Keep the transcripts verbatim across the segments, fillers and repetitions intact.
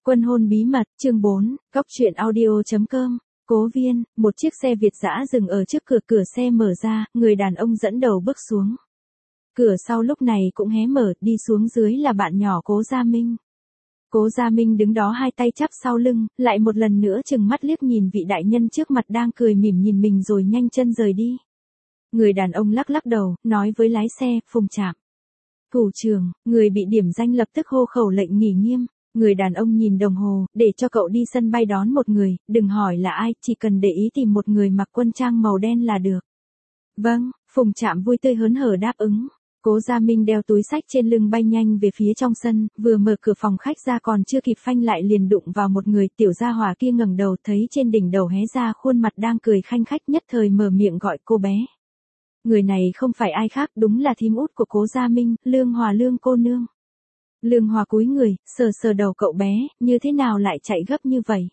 Quân hôn bí mật, chương bốn, cóc truyện audio.com. Cố Viên, một chiếc xe Việt dã dừng ở trước cửa, cửa xe mở ra, người đàn ông dẫn đầu bước xuống. Cửa sau lúc này cũng hé mở, đi xuống dưới là bạn nhỏ Cố Gia Minh. Cố Gia Minh đứng đó hai tay chắp sau lưng, lại một lần nữa chừng mắt liếc nhìn vị đại nhân trước mặt đang cười mỉm nhìn mình rồi nhanh chân rời đi. Người đàn ông lắc lắc đầu, nói với lái xe, Phùng Trạm. Thủ trưởng, người bị điểm danh lập tức hô khẩu lệnh nghỉ nghiêm. Người đàn ông nhìn đồng hồ, để cho cậu đi sân bay đón một người, đừng hỏi là ai, chỉ cần để ý tìm một người mặc quân trang màu đen là được. Vâng, Phùng Trạm vui tươi hớn hở đáp ứng. Cố Gia Minh đeo túi xách trên lưng bay nhanh về phía trong sân, vừa mở cửa phòng khách ra còn chưa kịp phanh lại liền đụng vào một người, tiểu gia hỏa kia ngẩng đầu thấy trên đỉnh đầu hé ra khuôn mặt đang cười khanh khách nhất thời mở miệng gọi cô bé. Người này không phải ai khác, đúng là thím út của Cố Gia Minh, Lương Hòa Lương cô nương. Lương Hòa cúi người, sờ sờ đầu cậu bé, như thế nào lại chạy gấp như vậy?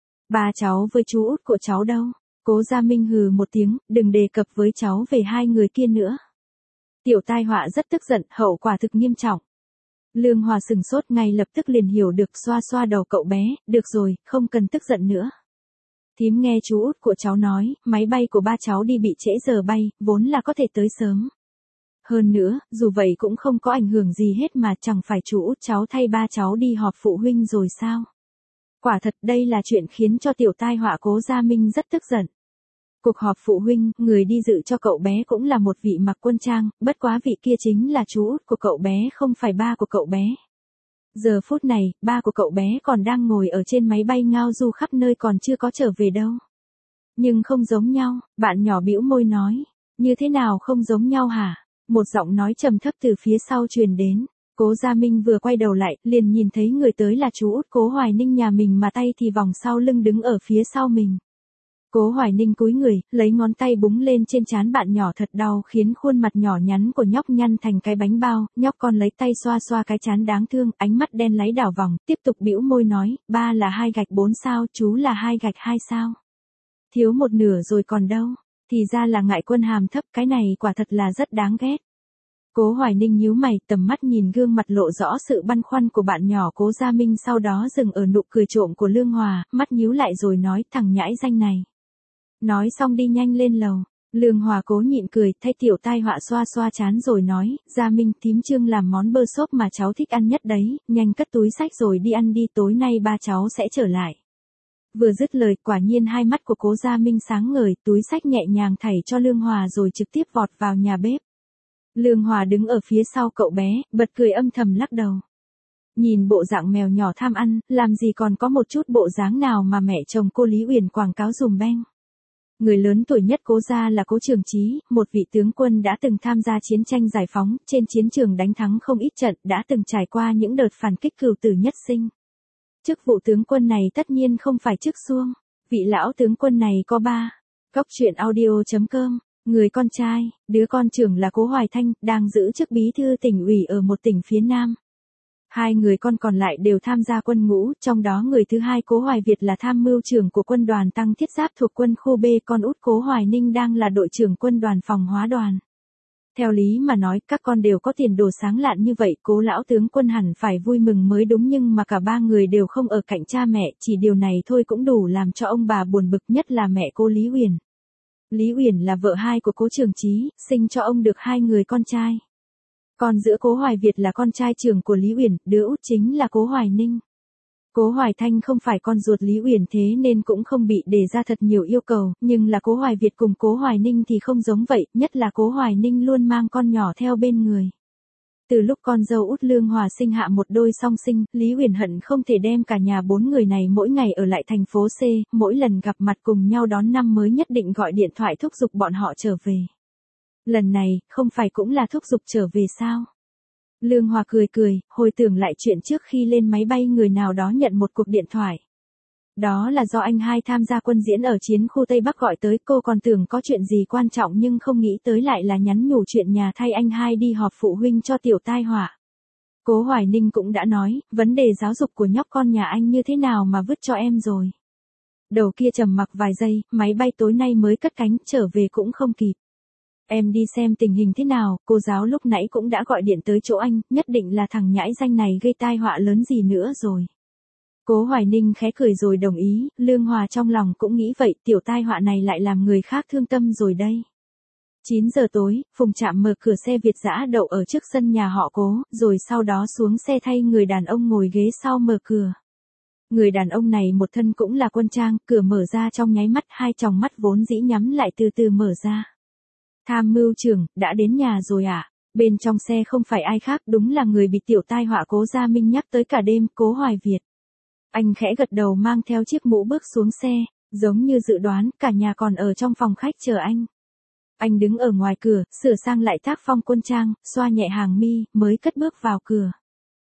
Ba cháu với chú út của cháu đâu? Cố Gia Minh hừ một tiếng, đừng đề cập với cháu về hai người kia nữa. Tiểu tai họa rất tức giận, hậu quả thực nghiêm trọng. Lương Hòa sừng sốt ngay lập tức liền hiểu được, xoa xoa đầu cậu bé, được rồi, không cần tức giận nữa. Thím nghe chú út của cháu nói, máy bay của ba cháu đi bị trễ giờ bay, vốn là có thể tới sớm. Hơn nữa, dù vậy cũng không có ảnh hưởng gì hết mà chẳng phải chú út cháu thay ba cháu đi họp phụ huynh rồi sao? Quả thật đây là chuyện khiến cho tiểu tai họa Cố Gia Minh rất tức giận. Cuộc họp phụ huynh, người đi dự cho cậu bé cũng là một vị mặc quân trang, bất quá vị kia chính là chú út của cậu bé không phải ba của cậu bé. Giờ phút này, ba của cậu bé còn đang ngồi ở trên máy bay ngao du khắp nơi còn chưa có trở về đâu. Nhưng không giống nhau, bạn nhỏ bĩu môi nói, như thế nào không giống nhau hả? Một giọng nói trầm thấp từ phía sau truyền đến. Cố Gia Minh vừa quay đầu lại, liền nhìn thấy người tới là chú út Cố Hoài Ninh nhà mình mà tay thì vòng sau lưng đứng ở phía sau mình. Cố Hoài Ninh cúi người, lấy ngón tay búng lên trên trán bạn nhỏ thật đau khiến khuôn mặt nhỏ nhắn của nhóc nhăn thành cái bánh bao, nhóc con lấy tay xoa xoa cái trán đáng thương, ánh mắt đen láy đảo vòng, tiếp tục bĩu môi nói, ba là hai gạch bốn sao, chú là hai gạch hai sao. Thiếu một nửa rồi còn đâu. Thì ra là ngại quân hàm thấp, cái này quả thật là rất đáng ghét. Cố Hoài Ninh nhíu mày, tầm mắt nhìn gương mặt lộ rõ sự băn khoăn của bạn nhỏ Cố Gia Minh, sau đó dừng ở nụ cười trộm của Lương Hòa, mắt nhíu lại rồi nói, thằng nhãi danh này. Nói xong đi nhanh lên lầu. Lương Hòa cố nhịn cười, thay tiểu tai họa xoa xoa trán rồi nói, Gia Minh, thím Trương làm món bơ xốp mà cháu thích ăn nhất đấy, nhanh cất túi xách rồi đi ăn đi, tối nay ba cháu sẽ trở lại. Vừa dứt lời, quả nhiên hai mắt của Cố Gia Minh sáng ngời, túi xách nhẹ nhàng thảy cho Lương Hòa rồi trực tiếp vọt vào nhà bếp. Lương Hòa đứng ở phía sau cậu bé, bật cười âm thầm lắc đầu. Nhìn bộ dạng mèo nhỏ tham ăn, làm gì còn có một chút bộ dáng nào mà mẹ chồng cô Lý Uyển quảng cáo dùm beng. Người lớn tuổi nhất Cố gia là Cố Trường Chí, một vị tướng quân đã từng tham gia chiến tranh giải phóng, trên chiến trường đánh thắng không ít trận, đã từng trải qua những đợt phản kích cửu tử nhất sinh. Chức vụ tướng quân này tất nhiên không phải chức xuông. Vị lão tướng quân này có ba. Cóc truyện audio.com. Người con trai, đứa con trưởng là Cố Hoài Thanh, đang giữ chức bí thư tỉnh ủy ở một tỉnh phía Nam. Hai người con còn lại đều tham gia quân ngũ, trong đó người thứ hai Cố Hoài Việt là tham mưu trưởng của quân đoàn tăng thiết giáp thuộc quân khu B, con út Cố Hoài Ninh đang là đội trưởng quân đoàn phòng hóa đoàn. Theo lý mà nói, các con đều có tiền đồ sáng lạn như vậy, Cố lão tướng quân hẳn phải vui mừng mới đúng, nhưng mà cả ba người đều không ở cạnh cha mẹ, chỉ điều này thôi cũng đủ làm cho ông bà buồn bực, nhất là mẹ Cố Lý Uyển. Lý Uyển là vợ hai của Cố Trường Chí, sinh cho ông được hai người con trai. Con giữa Cố Hoài Việt là con trai trưởng của Lý Uyển, đứa út chính là Cố Hoài Ninh. Cố Hoài Thanh không phải con ruột Lý Uyển thế nên cũng không bị đề ra thật nhiều yêu cầu, nhưng là Cố Hoài Việt cùng Cố Hoài Ninh thì không giống vậy, nhất là Cố Hoài Ninh luôn mang con nhỏ theo bên người. Từ lúc con dâu út Lương Hòa sinh hạ một đôi song sinh, Lý Uyển hận không thể đem cả nhà bốn người này mỗi ngày ở lại thành phố C, mỗi lần gặp mặt cùng nhau đón năm mới nhất định gọi điện thoại thúc giục bọn họ trở về. Lần này, không phải cũng là thúc giục trở về sao? Lương Hòa cười cười, hồi tưởng lại chuyện trước khi lên máy bay người nào đó nhận một cuộc điện thoại. Đó là do anh hai tham gia quân diễn ở chiến khu Tây Bắc gọi tới, cô còn tưởng có chuyện gì quan trọng nhưng không nghĩ tới lại là nhắn nhủ chuyện nhà thay anh hai đi họp phụ huynh cho tiểu tai họa. Cố Hoài Ninh cũng đã nói, vấn đề giáo dục của nhóc con nhà anh như thế nào mà vứt cho em rồi. Đầu kia trầm mặc vài giây, máy bay tối nay mới cất cánh, trở về cũng không kịp. Em đi xem tình hình thế nào, cô giáo lúc nãy cũng đã gọi điện tới chỗ anh, nhất định là thằng nhãi danh này gây tai họa lớn gì nữa rồi. Cố Hoài Ninh khẽ cười rồi đồng ý, Lương Hòa trong lòng cũng nghĩ vậy, tiểu tai họa này lại làm người khác thương tâm rồi đây. chín giờ tối, Phùng Trạm mở cửa xe Việt dã đậu ở trước sân nhà họ Cố, rồi sau đó xuống xe thay người đàn ông ngồi ghế sau mở cửa. Người đàn ông này một thân cũng là quân trang, cửa mở ra trong nháy mắt, hai tròng mắt vốn dĩ nhắm lại từ từ mở ra. Tham mưu trưởng, đã đến nhà rồi à? Bên trong xe không phải ai khác, đúng là người bị tiểu tai họa Cố Gia Minh nhắc tới cả đêm, Cố Hoài Việt. Anh khẽ gật đầu mang theo chiếc mũ bước xuống xe, giống như dự đoán, cả nhà còn ở trong phòng khách chờ anh. Anh đứng ở ngoài cửa, sửa sang lại tác phong quân trang, xoa nhẹ hàng mi, mới cất bước vào cửa.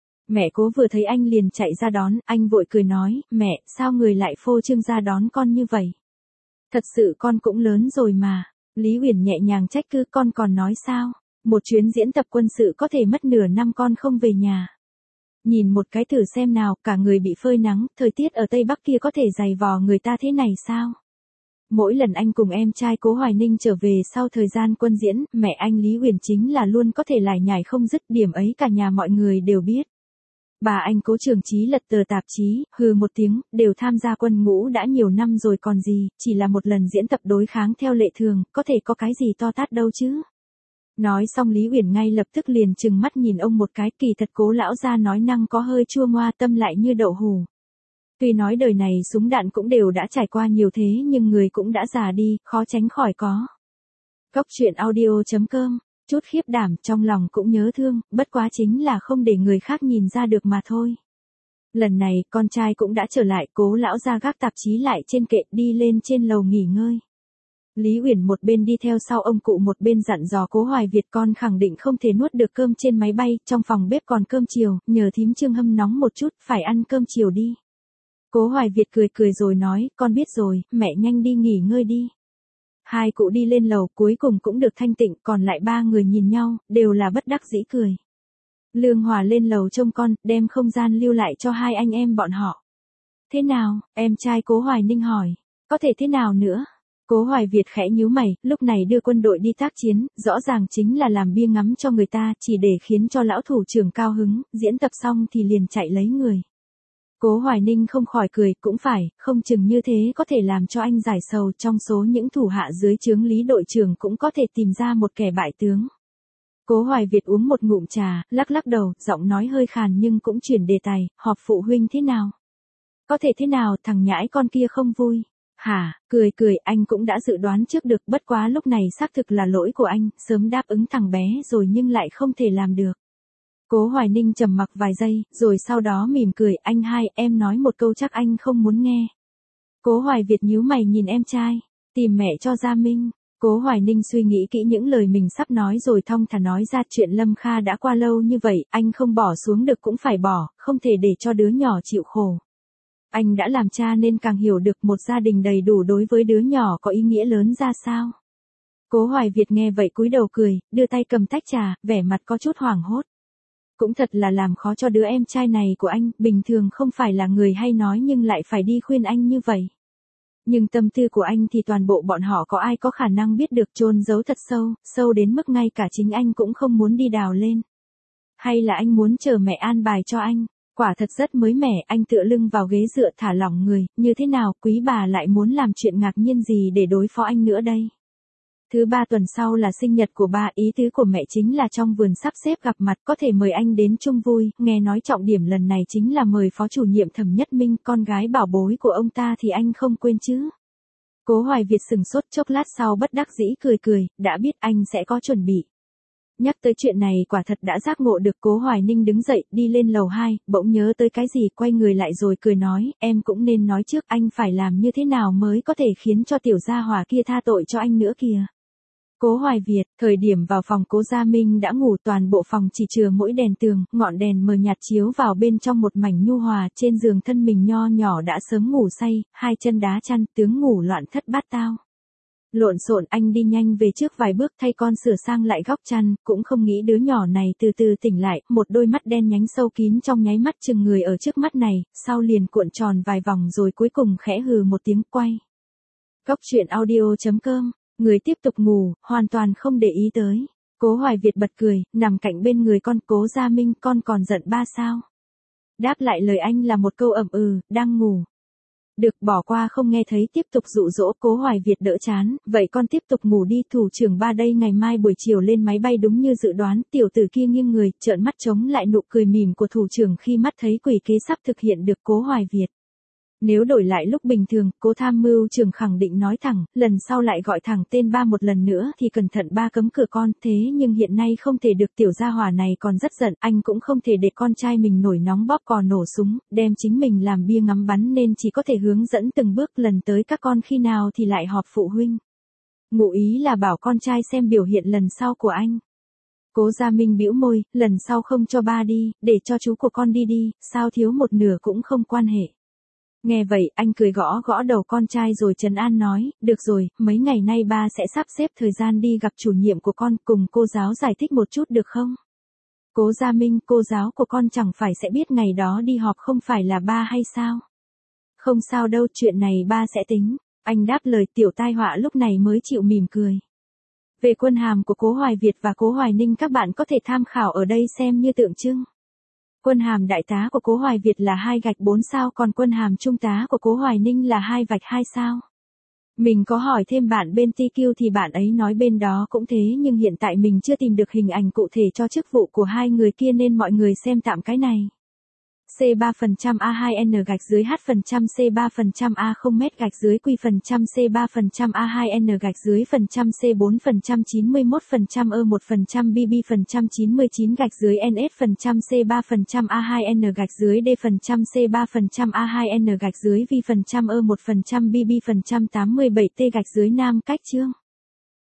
Mẹ Cố vừa thấy anh liền chạy ra đón, anh vội cười nói, mẹ, sao người lại phô trương ra đón con như vậy? Thật sự con cũng lớn rồi mà. Lý Uyển nhẹ nhàng trách cứ, con còn nói sao? Một chuyến diễn tập quân sự có thể mất nửa năm con không về nhà. Nhìn một cái thử xem nào, cả người bị phơi nắng, thời tiết ở Tây Bắc kia có thể dày vò người ta thế này sao? Mỗi lần anh cùng em trai Cố Hoài Ninh trở về sau thời gian quân diễn, mẹ anh Lý Uyển chính là luôn có thể lải nhải không dứt, điểm ấy cả nhà mọi người đều biết. Bà anh Cố Trường Chí lật tờ tạp chí, hừ một tiếng, đều tham gia quân ngũ đã nhiều năm rồi còn gì, chỉ là một lần diễn tập đối kháng theo lệ thường, có thể có cái gì to tát đâu chứ. Nói xong Lý Uyển ngay lập tức liền trừng mắt nhìn ông một cái, kỳ thật Cố lão gia nói năng có hơi chua ngoa, tâm lại như đậu hù. Tuy nói đời này súng đạn cũng đều đã trải qua nhiều thế nhưng người cũng đã già đi, khó tránh khỏi có. Cốc truyện audio chấm com, chút khiếp đảm trong lòng cũng nhớ thương, bất quá chính là không để người khác nhìn ra được mà thôi. Lần này con trai cũng đã trở lại, Cố lão gia gác tạp chí lại trên kệ đi lên trên lầu nghỉ ngơi. Lý Uyển một bên đi theo sau ông cụ một bên dặn dò Cố Hoài Việt, con khẳng định không thể nuốt được cơm trên máy bay, trong phòng bếp còn cơm chiều, nhờ thím Trương hâm nóng một chút, phải ăn cơm chiều đi. Cố Hoài Việt cười cười rồi nói, con biết rồi, mẹ nhanh đi nghỉ ngơi đi. Hai cụ đi lên lầu cuối cùng cũng được thanh tịnh, còn lại ba người nhìn nhau, đều là bất đắc dĩ cười. Lương Hòa lên lầu trông con, đem không gian lưu lại cho hai anh em bọn họ. Thế nào, em trai Cố Hoài Ninh hỏi, có thể thế nào nữa? Cố Hoài Việt khẽ nhíu mày, lúc này đưa quân đội đi tác chiến, rõ ràng chính là làm bia ngắm cho người ta, chỉ để khiến cho lão thủ trưởng cao hứng, diễn tập xong thì liền chạy lấy người. Cố Hoài Ninh không khỏi cười, cũng phải, không chừng như thế có thể làm cho anh giải sầu, trong số những thủ hạ dưới trướng Lý đội trưởng cũng có thể tìm ra một kẻ bại tướng. Cố Hoài Việt uống một ngụm trà, lắc lắc đầu, giọng nói hơi khàn nhưng cũng chuyển đề tài, họp phụ huynh thế nào? Có thể thế nào, thằng nhãi con kia không vui? Hả, cười cười, anh cũng đã dự đoán trước được, bất quá lúc này xác thực là lỗi của anh, sớm đáp ứng thằng bé rồi nhưng lại không thể làm được. Cố Hoài Ninh trầm mặc vài giây, rồi sau đó mỉm cười, anh hai, em nói một câu chắc anh không muốn nghe. Cố Hoài Việt nhíu mày nhìn em trai, tìm mẹ cho Gia Minh. Cố Hoài Ninh suy nghĩ kỹ những lời mình sắp nói rồi thong thả nói ra, chuyện Lâm Kha đã qua lâu như vậy, anh không bỏ xuống được cũng phải bỏ, không thể để cho đứa nhỏ chịu khổ. Anh đã làm cha nên càng hiểu được một gia đình đầy đủ đối với đứa nhỏ có ý nghĩa lớn ra sao. Cố Hoài Việt nghe vậy cúi đầu cười, đưa tay cầm tách trà, vẻ mặt có chút hoảng hốt. Cũng thật là làm khó cho đứa em trai này của anh, bình thường không phải là người hay nói nhưng lại phải đi khuyên anh như vậy. Nhưng tâm tư của anh thì toàn bộ bọn họ có ai có khả năng biết được, chôn giấu thật sâu, sâu đến mức ngay cả chính anh cũng không muốn đi đào lên. Hay là anh muốn chờ mẹ an bài cho anh? Quả thật rất mới mẻ, anh tựa lưng vào ghế dựa thả lỏng người, như thế nào quý bà lại muốn làm chuyện ngạc nhiên gì để đối phó anh nữa đây? Thứ ba tuần sau là sinh nhật của ba, ý tứ của mẹ chính là trong vườn sắp xếp gặp mặt, có thể mời anh đến chung vui, nghe nói trọng điểm lần này chính là mời phó chủ nhiệm Thẩm Nhất Minh, con gái bảo bối của ông ta thì anh không quên chứ. Cố Hoài Việt sừng sốt chốc lát sau bất đắc dĩ cười cười, đã biết anh sẽ có chuẩn bị. Nhắc tới chuyện này quả thật đã giác ngộ được. Cố Hoài Ninh đứng dậy, đi lên lầu hai, bỗng nhớ tới cái gì, quay người lại rồi cười nói, em cũng nên nói trước anh phải làm như thế nào mới có thể khiến cho tiểu gia hỏa kia tha tội cho anh nữa kìa. Cố Hoài Việt, thời điểm vào phòng Cố Gia Minh đã ngủ, toàn bộ phòng chỉ chừa mỗi đèn tường, ngọn đèn mờ nhạt chiếu vào bên trong một mảnh nhu hòa, trên giường thân mình nho nhỏ đã sớm ngủ say, hai chân đá chăn, tướng ngủ loạn thất bát tao. Lộn xộn anh đi nhanh về trước vài bước thay con sửa sang lại góc chăn, cũng không nghĩ đứa nhỏ này từ từ tỉnh lại, một đôi mắt đen nhánh sâu kín trong nháy mắt chừng người ở trước mắt này, sau liền cuộn tròn vài vòng rồi cuối cùng khẽ hừ một tiếng quay. Cốc truyện audio chấm com, người tiếp tục ngủ, hoàn toàn không để ý tới. Cố Hoài Việt bật cười, nằm cạnh bên người con. Cố Gia Minh, con còn giận ba sao? Đáp lại lời anh là một câu ậm ừ, đang ngủ. Được, bỏ qua không nghe thấy, tiếp tục dụ dỗ. Cố Hoài Việt đỡ chán, vậy con tiếp tục ngủ đi, thủ trưởng ba đây ngày mai buổi chiều lên máy bay đúng như dự đoán. Tiểu tử kia nghiêng người, trợn mắt chống lại nụ cười mỉm của thủ trưởng khi mắt thấy quỷ kế sắp thực hiện được. Cố Hoài Việt. Nếu đổi lại lúc bình thường, Cố tham mưu trưởng khẳng định nói thẳng, lần sau lại gọi thẳng tên ba một lần nữa thì cẩn thận ba cấm cửa con. Thế nhưng hiện nay không thể được, tiểu gia hỏa này còn rất giận, anh cũng không thể để con trai mình nổi nóng bóp cò nổ súng, đem chính mình làm bia ngắm bắn, nên chỉ có thể hướng dẫn từng bước. Lần tới các con khi nào thì lại họp phụ huynh. Ngụ ý là bảo con trai xem biểu hiện lần sau của anh. Cố Gia Minh bĩu môi, lần sau không cho ba đi, để cho chú của con đi đi, sao thiếu một nửa cũng không quan hệ. Nghe vậy, anh cười gõ gõ đầu con trai rồi trấn an nói, được rồi, mấy ngày nay ba sẽ sắp xếp thời gian đi gặp chủ nhiệm của con, cùng cô giáo giải thích một chút được không? Cố Gia Minh, cô giáo của con chẳng phải sẽ biết ngày đó đi họp không phải là ba hay sao? Không sao đâu, chuyện này ba sẽ tính. Anh đáp lời. Tiểu tai họa lúc này mới chịu mỉm cười. Về quân hàm của Cố Hoài Việt và Cố Hoài Ninh các bạn có thể tham khảo ở đây xem như tượng trưng. Quân hàm đại tá của Cố Hoài Việt là hai gạch bốn sao, còn quân hàm trung tá của Cố Hoài Ninh là hai vạch hai sao. Mình có hỏi thêm bạn bên tê quy thì bạn ấy nói bên đó cũng thế, nhưng hiện tại mình chưa tìm được hình ảnh cụ thể cho chức vụ của hai người kia nên mọi người xem tạm cái này. C ba phần trăm A hai N gạch dưới H phần trăm C ba phần trăm A không mét gạch dưới Q phần trăm C ba phần trăm A hai N gạch dưới phần trăm C bốn phần trăm chín mươi mốt phần trăm E một phần trăm B B phần trăm chín mươi chín gạch dưới N S phần trăm C ba phần trăm A hai N gạch dưới D phần trăm C ba phần trăm A hai N gạch dưới V phần trăm E một phần trăm B B phần trăm tám mươi bảy T gạch dưới Nam cách chương.